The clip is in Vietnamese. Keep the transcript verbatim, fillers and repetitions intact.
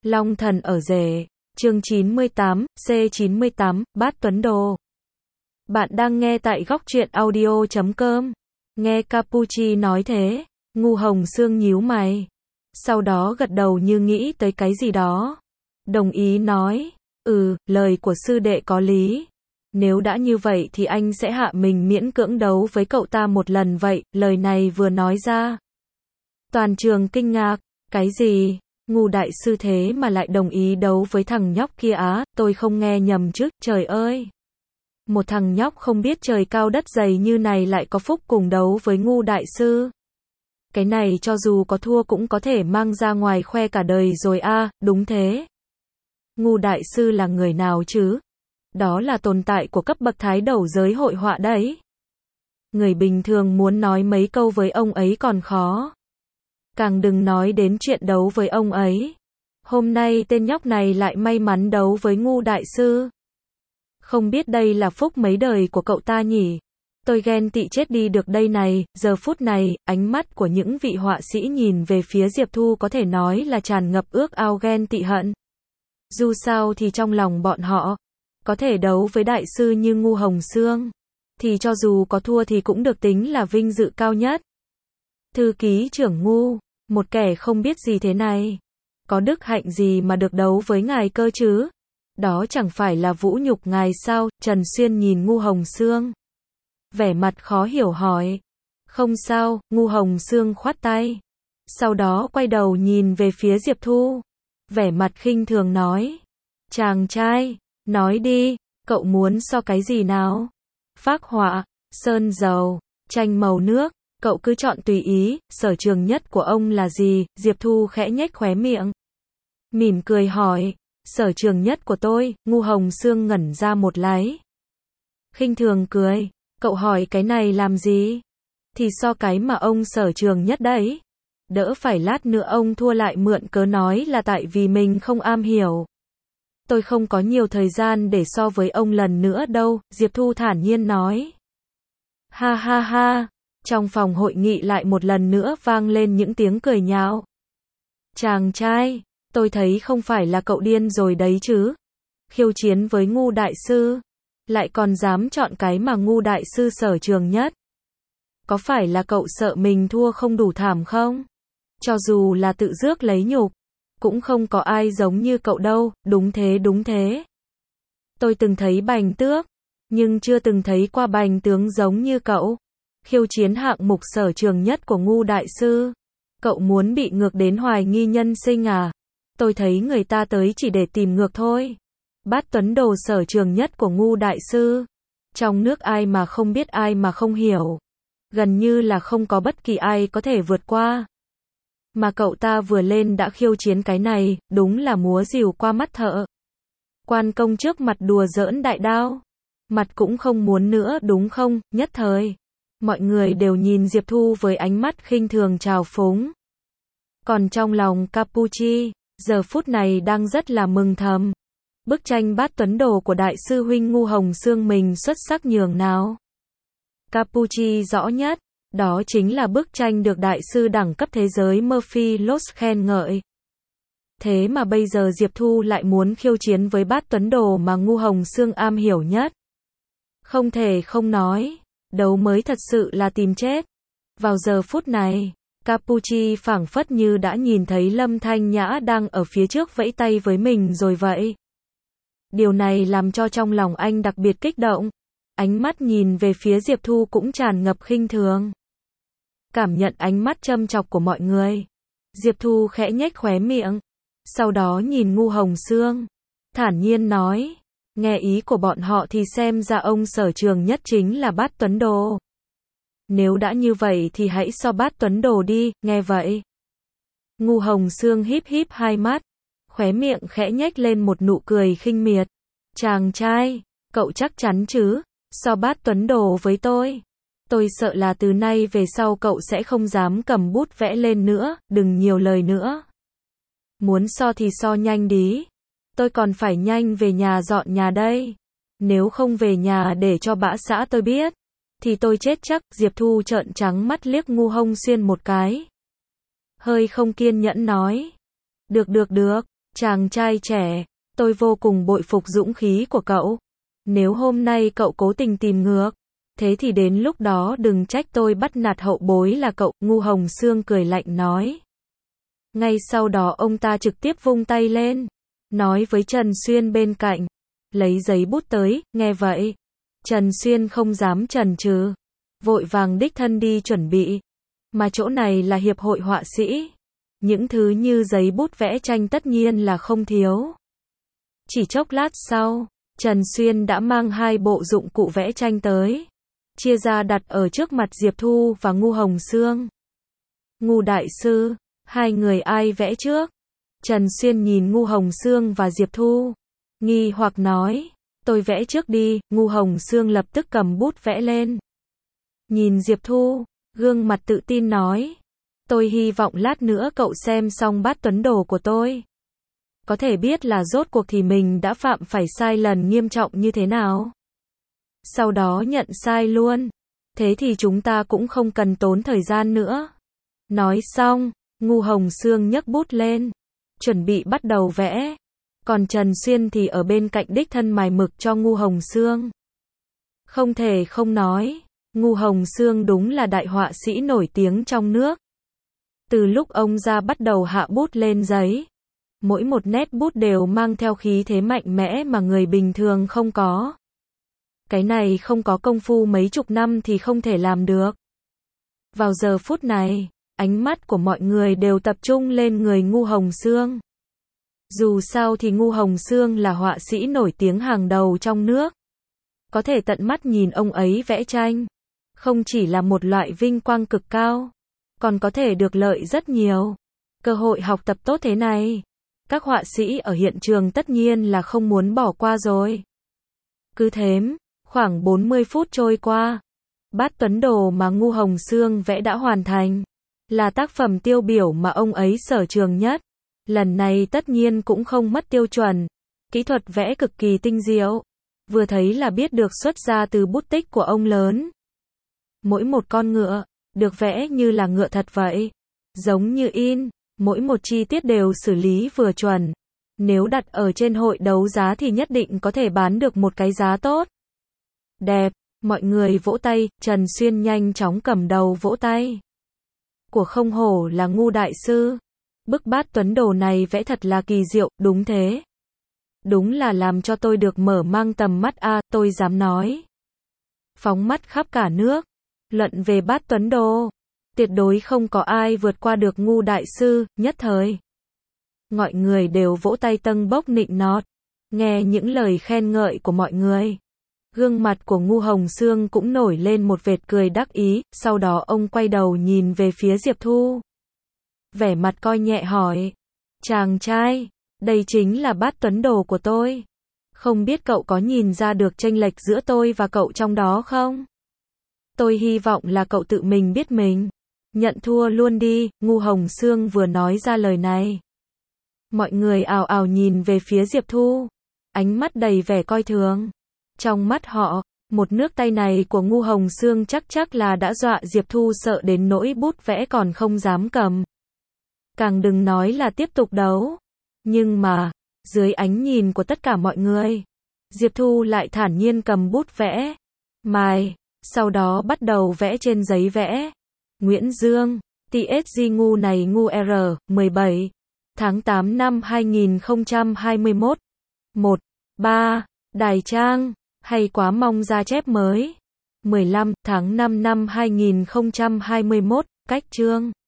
Long thần ở rể, chương chín mươi tám, C chín mươi tám, Bát Tuấn Đồ. Bạn đang nghe tại góc truyện audio chấm com. Nghe Capuchi nói thế, Ngu Hồng Sương nhíu mày. Sau đó gật đầu như nghĩ tới cái gì đó. Đồng ý nói, ừ, lời của sư đệ có lý. Nếu đã như vậy thì anh sẽ hạ mình miễn cưỡng đấu với cậu ta một lần vậy. Lời này vừa nói ra, toàn trường kinh ngạc. Cái gì? Ngu đại sư thế mà lại đồng ý đấu với thằng nhóc kia á? Tôi không nghe nhầm chứ? Trời ơi! Một thằng nhóc không biết trời cao đất dày như này lại có phúc cùng đấu với Ngu đại sư. Cái này cho dù có thua cũng có thể mang ra ngoài khoe cả đời rồi a. À, đúng thế. Ngu đại sư là người nào chứ? Đó là tồn tại của cấp bậc thái đầu giới hội họa đấy. Người bình thường muốn nói mấy câu với ông ấy còn khó. Càng đừng nói đến chuyện đấu với ông ấy. Hôm nay tên nhóc này lại may mắn đấu với Ngu đại sư. Không biết đây là phúc mấy đời của cậu ta nhỉ? Tôi ghen tị chết đi được đây này. Giờ phút này, ánh mắt của những vị họa sĩ nhìn về phía Diệp Thu có thể nói là tràn ngập ước ao ghen tị hận. Dù sao thì trong lòng bọn họ, có thể đấu với đại sư như Ngu Hồng Sương, thì cho dù có thua thì cũng được tính là vinh dự cao nhất. Thư ký trưởng Ngu, một kẻ không biết gì thế này, có đức hạnh gì mà được đấu với ngài cơ chứ? Đó chẳng phải là vũ nhục ngài sao? Trần Xuyên nhìn Ngu Hồng Sương, vẻ mặt khó hiểu hỏi. Không sao, Ngu Hồng Sương khoát tay. Sau đó quay đầu nhìn về phía Diệp Thu, vẻ mặt khinh thường nói. Chàng trai, nói đi, cậu muốn so cái gì nào? Phác họa, sơn dầu, tranh màu nước, cậu cứ chọn tùy ý. Sở trường nhất của ông là gì? Diệp Thu khẽ nhếch khóe miệng, mỉm cười hỏi. Sở trường nhất của tôi? Ngu Hồng Sương ngẩn ra một lái, khinh thường cười. Cậu hỏi cái này làm gì? Thì so cái mà ông sở trường nhất đấy. Đỡ phải lát nữa ông thua lại mượn cớ nói là tại vì mình không am hiểu. Tôi không có nhiều thời gian để so với ông lần nữa đâu, Diệp Thu thản nhiên nói. Ha ha ha, trong phòng hội nghị lại một lần nữa vang lên những tiếng cười nhạo. Chàng trai, tôi thấy không phải là cậu điên rồi đấy chứ. Khiêu chiến với Ngu đại sư, lại còn dám chọn cái mà Ngu đại sư sở trường nhất. Có phải là cậu sợ mình thua không đủ thảm không? Cho dù là tự rước lấy nhục, cũng không có ai giống như cậu đâu. Đúng thế, đúng thế. Tôi từng thấy bành tước, nhưng chưa từng thấy qua bành tướng giống như cậu. Khiêu chiến hạng mục sở trường nhất của Ngu đại sư. Cậu muốn bị ngược đến hoài nghi nhân sinh à? Tôi thấy người ta tới chỉ để tìm ngược thôi. Bát Tuấn Đồ sở trường nhất của Ngu đại sư. Trong nước ai mà không biết, ai mà không hiểu. Gần như là không có bất kỳ ai có thể vượt qua. Mà cậu ta vừa lên đã khiêu chiến cái này, đúng là múa rìu qua mắt thợ. Quan công trước mặt đùa giỡn đại đao. Mặt cũng không muốn nữa đúng không? Nhất thời, mọi người đều nhìn Diệp Thu với ánh mắt khinh thường trào phúng. Còn trong lòng Capuchi, giờ phút này đang rất là mừng thầm. Bức tranh Bát Tuấn Đồ của đại sư huynh Ngu Hồng Sương mình xuất sắc nhường nào. Capuchi rõ nhất, đó chính là bức tranh được đại sư đẳng cấp thế giới Murphy Lốt khen ngợi. Thế mà bây giờ Diệp Thu lại muốn khiêu chiến với Bát Tuấn Đồ mà Ngu Hồng Sương am hiểu nhất. Không thể không nói, đấu mới thật sự là tìm chết. Vào giờ phút này, Capuchi phảng phất như đã nhìn thấy Lâm Thanh Nhã đang ở phía trước vẫy tay với mình rồi vậy. Điều này làm cho trong lòng anh đặc biệt kích động. Ánh mắt nhìn về phía Diệp Thu cũng tràn ngập khinh thường. Cảm nhận ánh mắt châm chọc của mọi người, Diệp Thu khẽ nhếch khóe miệng. Sau đó nhìn Ngu Hồng Sương, thản nhiên nói. Nghe ý của bọn họ thì xem ra ông sở trường nhất chính là Bát Tuấn Đồ. Nếu đã như vậy thì hãy so Bát Tuấn Đồ đi. Nghe vậy, Ngu Hồng Sương híp híp hai mắt, khóe miệng khẽ nhếch lên một nụ cười khinh miệt. Chàng trai, cậu chắc chắn chứ? So Bát Tuấn Đồ với tôi, tôi sợ là từ nay về sau cậu sẽ không dám cầm bút vẽ lên nữa. Đừng nhiều lời nữa. Muốn so thì so nhanh đi. Tôi còn phải nhanh về nhà dọn nhà đây. Nếu không về nhà để cho bã xã tôi biết, thì tôi chết chắc. Diệp Thu trợn trắng mắt liếc Ngu Hồng Xuyên một cái, hơi không kiên nhẫn nói. Được được được, Chàng trai trẻ, tôi vô cùng bội phục dũng khí của cậu. Nếu hôm nay cậu cố tình tìm ngược, thế thì đến lúc đó đừng trách tôi bắt nạt hậu bối là cậu, Ngu Hồng Sương cười lạnh nói. Ngay sau đó ông ta trực tiếp vung tay lên, nói với Trần Xuyên bên cạnh, lấy giấy bút tới, nghe vậy. Trần Xuyên không dám chần chừ, vội vàng đích thân đi chuẩn bị. Mà chỗ này là hiệp hội họa sĩ, những thứ như giấy bút vẽ tranh tất nhiên là không thiếu. Chỉ chốc lát sau, Trần Xuyên đã mang hai bộ dụng cụ vẽ tranh tới, chia ra đặt ở trước mặt Diệp Thu và Ngu Hồng Sương. Ngu đại sư, hai người ai vẽ trước? Trần Xuyên nhìn Ngu Hồng Sương và Diệp Thu, nghi hoặc nói, tôi vẽ trước đi. Ngu Hồng Sương lập tức cầm bút vẽ lên. Nhìn Diệp Thu, gương mặt tự tin nói, tôi hy vọng lát nữa cậu xem xong bát tuấn đồ của tôi, có thể biết là rốt cuộc thì mình đã phạm phải sai lầm nghiêm trọng như thế nào. Sau đó nhận sai luôn. Thế thì chúng ta cũng không cần tốn thời gian nữa. Nói xong, Ngu Hồng Sương nhấc bút lên, chuẩn bị bắt đầu vẽ. Còn Trần Xuyên thì ở bên cạnh đích thân mài mực cho Ngu Hồng Sương. Không thể không nói, Ngu Hồng Sương đúng là đại họa sĩ nổi tiếng trong nước. Từ lúc ông ra bắt đầu hạ bút lên giấy, mỗi một nét bút đều mang theo khí thế mạnh mẽ mà người bình thường không có. Cái này không có công phu mấy chục năm thì không thể làm được. Vào giờ phút này, ánh mắt của mọi người đều tập trung lên người Ngu Hồng Sương. Dù sao thì Ngu Hồng Sương là họa sĩ nổi tiếng hàng đầu trong nước. Có thể tận mắt nhìn ông ấy vẽ tranh, không chỉ là một loại vinh quang cực cao, còn có thể được lợi rất nhiều. Cơ hội học tập tốt thế này, các họa sĩ ở hiện trường tất nhiên là không muốn bỏ qua rồi. Cứ thế, khoảng bốn mươi phút trôi qua, bát tuấn đồ mà Ngu Hồng Sương vẽ đã hoàn thành, là tác phẩm tiêu biểu mà ông ấy sở trường nhất. Lần này tất nhiên cũng không mất tiêu chuẩn, kỹ thuật vẽ cực kỳ tinh diệu, vừa thấy là biết được xuất ra từ bút tích của ông lớn. Mỗi một con ngựa, được vẽ như là ngựa thật vậy, giống như in, mỗi một chi tiết đều xử lý vừa chuẩn. Nếu đặt ở trên hội đấu giá thì nhất định có thể bán được một cái giá tốt. Đẹp, mọi người vỗ tay, Trần Xuyên nhanh chóng cầm đầu vỗ tay. Của không hổ là Ngu đại sư. Bức bát tuấn đồ này vẽ thật là kỳ diệu, đúng thế. Đúng là làm cho tôi được mở mang tầm mắt a, à, tôi dám nói. Phóng mắt khắp cả nước, luận về bát tuấn đồ, tuyệt đối không có ai vượt qua được Ngu đại sư, nhất thời. Mọi người đều vỗ tay tâng bốc nịnh nọt, nghe những lời khen ngợi của mọi người. Gương mặt của Ngu Hồng Sương cũng nổi lên một vệt cười đắc ý, sau đó ông quay đầu nhìn về phía Diệp Thu. Vẻ mặt coi nhẹ hỏi, chàng trai, đây chính là bát tuấn đồ của tôi. Không biết cậu có nhìn ra được chênh lệch giữa tôi và cậu trong đó không? Tôi hy vọng là cậu tự mình biết mình. Nhận thua luôn đi. Ngu Hồng Sương vừa nói ra lời này, mọi người ào ào nhìn về phía Diệp Thu, ánh mắt đầy vẻ coi thường. Trong mắt họ, một nước tay này của Ngu Hồng Sương chắc chắc là đã dọa Diệp Thu sợ đến nỗi bút vẽ còn không dám cầm. Càng đừng nói là tiếp tục đấu. Nhưng mà, dưới ánh nhìn của tất cả mọi người, Diệp Thu lại thản nhiên cầm bút vẽ, mài, sau đó bắt đầu vẽ trên giấy vẽ. Nguyễn Dương, tê ét giê Ngu này Ngu R, mười bảy tháng tám năm hai nghìn không trăm hai mươi mốt. một. ba. Đài Trang, hay quá mong ra chép mới. mười lăm tháng năm năm hai nghìn không trăm hai mươi mốt, cách chương.